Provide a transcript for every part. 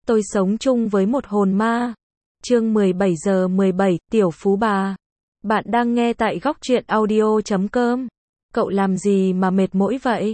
Tôi sống chung với một hồn ma. Chương 17 giờ 17, Tiểu Phú Bà. Bạn đang nghe tại góc truyện audio.com. Cậu làm gì mà mệt mỏi vậy?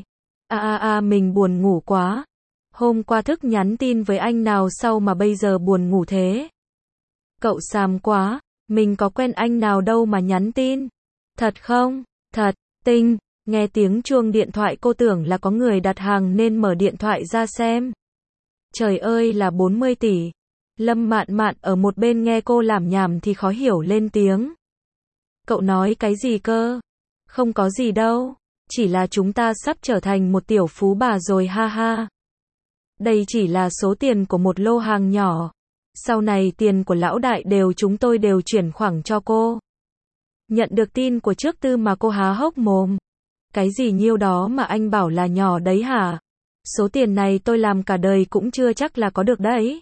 Mình buồn ngủ quá. Hôm qua thức nhắn tin với anh nào sau mà bây giờ buồn ngủ thế? Cậu xàm quá, mình có quen anh nào đâu mà nhắn tin. Thật không? Thật, Tinh. Nghe tiếng chuông điện thoại cô tưởng là có người đặt hàng nên mở điện thoại ra xem. Trời ơi là 40 tỷ. Lâm Mạn Mạn ở một bên nghe cô lảm nhảm thì khó hiểu lên tiếng. Cậu nói cái gì cơ? Không có gì đâu. Chỉ là chúng ta sắp trở thành một tiểu phú bà rồi ha ha. Đây chỉ là số tiền của một lô hàng nhỏ. Sau này tiền của lão đại chúng tôi đều chuyển khoản cho cô. Nhận được tin của Trước Tư mà cô há hốc mồm. Cái gì nhiêu đó mà anh bảo là nhỏ đấy hả? Số tiền này tôi làm cả đời cũng chưa chắc là có được đấy.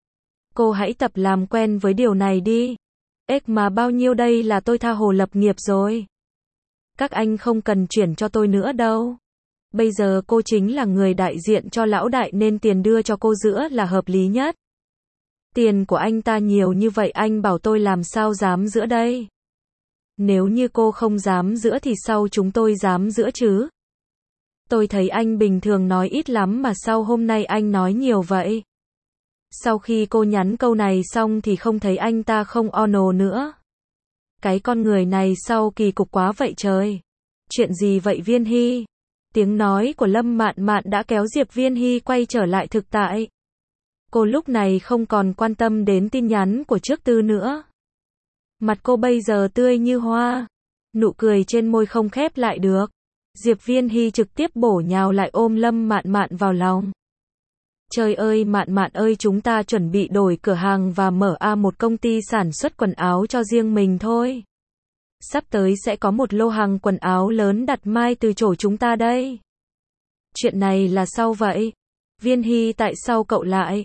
Cô hãy tập làm quen với điều này đi. Mà bao nhiêu đây là tôi tha hồ lập nghiệp rồi. Các anh không cần chuyển cho tôi nữa đâu. Bây giờ cô chính là người đại diện cho lão đại nên tiền đưa cho cô giữa là hợp lý nhất. Tiền của anh ta nhiều như vậy anh bảo tôi làm sao dám giữa đây. Nếu như cô không dám giữa thì sau chúng tôi dám giữa chứ. Tôi thấy anh bình thường nói ít lắm mà sao hôm nay anh nói nhiều vậy? Sau khi cô nhắn câu này xong thì không thấy anh ta không ono nữa. Cái con người này sao kỳ cục quá vậy trời. Chuyện gì vậy Viên Hy? Tiếng nói của Lâm Mạn Mạn đã kéo Diệp Viên Hy quay trở lại thực tại. Cô lúc này không còn quan tâm đến tin nhắn của Trước Tư nữa. Mặt cô bây giờ tươi như hoa. Nụ cười trên môi không khép lại được. Diệp Viên Hy trực tiếp bổ nhào lại ôm Lâm Mạn Mạn vào lòng. Trời ơi Mạn Mạn ơi, chúng ta chuẩn bị đổi cửa hàng và mở một công ty sản xuất quần áo cho riêng mình thôi. Sắp tới sẽ có một lô hàng quần áo lớn đặt mai từ chỗ chúng ta đây. Chuyện này là sao vậy? Viên Hy tại sao cậu lại?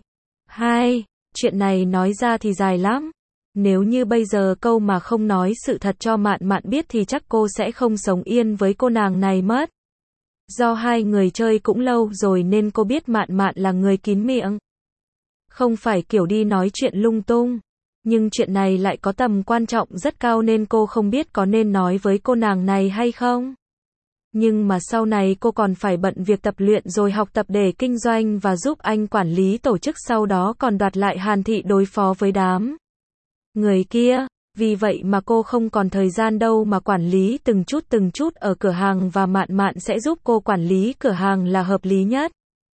Chuyện này nói ra thì dài lắm. Nếu như bây giờ câu mà không nói sự thật cho Mạn Mạn biết thì chắc cô sẽ không sống yên với cô nàng này mất. Do hai người chơi cũng lâu rồi nên cô biết Mạn Mạn là người kín miệng. Không phải kiểu đi nói chuyện lung tung. Nhưng chuyện này lại có tầm quan trọng rất cao nên cô không biết có nên nói với cô nàng này hay không. Nhưng mà sau này cô còn phải bận việc tập luyện rồi học tập để kinh doanh và giúp anh quản lý tổ chức, sau đó còn đoạt lại Hàn Thị đối phó với đám người kia. Vì vậy mà cô không còn thời gian đâu mà quản lý từng chút ở cửa hàng và Mạn Mạn sẽ giúp cô quản lý cửa hàng là hợp lý nhất.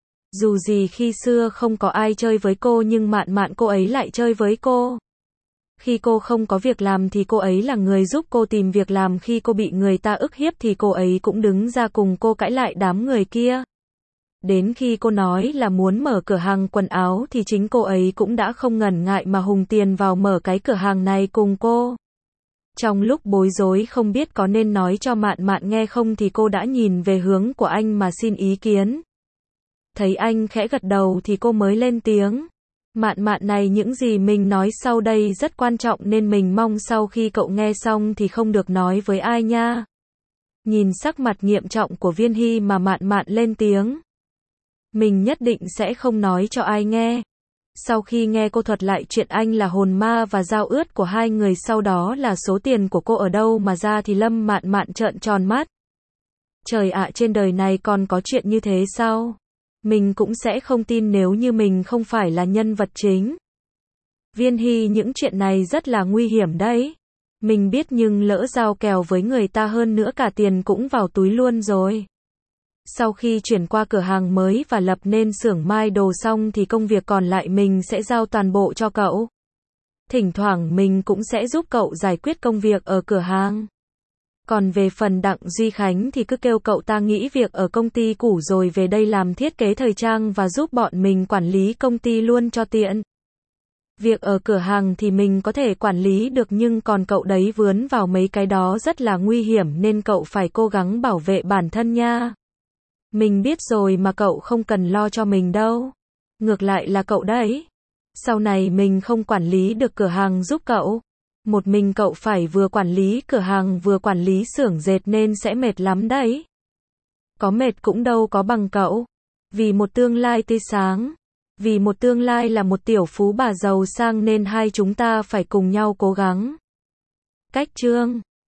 Dù gì khi xưa không có ai chơi với cô nhưng Mạn Mạn cô ấy lại chơi với cô. Khi cô không có việc làm thì cô ấy là người giúp cô tìm việc làm, khi cô bị người ta ức hiếp thì cô ấy cũng đứng ra cùng cô cãi lại đám người kia. Đến khi cô nói là muốn mở cửa hàng quần áo thì chính cô ấy cũng đã không ngần ngại mà hùng tiền vào mở cái cửa hàng này cùng cô. Trong lúc bối rối không biết có nên nói cho Mạn Mạn nghe không thì cô đã nhìn về hướng của anh mà xin ý kiến. Thấy anh khẽ gật đầu thì cô mới lên tiếng. Mạn Mạn này, những gì mình nói sau đây rất quan trọng nên mình mong sau khi cậu nghe xong thì không được nói với ai nha. Nhìn sắc mặt nghiêm trọng của Viên Hy mà Mạn Mạn lên tiếng. Mình nhất định sẽ không nói cho ai nghe. Sau khi nghe cô thuật lại chuyện anh là hồn ma và dao ướt của hai người, sau đó là số tiền của cô ở đâu mà ra thì Lâm Mạn Mạn trợn tròn mắt. Trời ạ, trên đời này còn có chuyện như thế sao? Mình cũng sẽ không tin nếu như mình không phải là nhân vật chính. Viên Hy, những chuyện này rất là nguy hiểm đấy. Mình biết nhưng lỡ giao kèo với người ta hơn nữa cả tiền cũng vào túi luôn rồi. Sau khi chuyển qua cửa hàng mới và lập nên xưởng mai đồ xong thì công việc còn lại mình sẽ giao toàn bộ cho cậu. Thỉnh thoảng mình cũng sẽ giúp cậu giải quyết công việc ở cửa hàng. Còn về phần Đặng Duy Khánh thì cứ kêu cậu ta nghỉ việc ở công ty cũ rồi về đây làm thiết kế thời trang và giúp bọn mình quản lý công ty luôn cho tiện. Việc ở cửa hàng thì mình có thể quản lý được nhưng còn cậu đấy vướng vào mấy cái đó rất là nguy hiểm nên cậu phải cố gắng bảo vệ bản thân nha. Mình biết rồi mà cậu không cần lo cho mình đâu. Ngược lại là cậu đấy. Sau này mình không quản lý được cửa hàng giúp cậu. Một mình cậu phải vừa quản lý cửa hàng vừa quản lý xưởng dệt nên sẽ mệt lắm đấy. Có mệt cũng đâu có bằng cậu. Vì một tương lai tươi sáng. Vì một tương lai là một tiểu phú bà giàu sang nên hai chúng ta phải cùng nhau cố gắng. Cách chương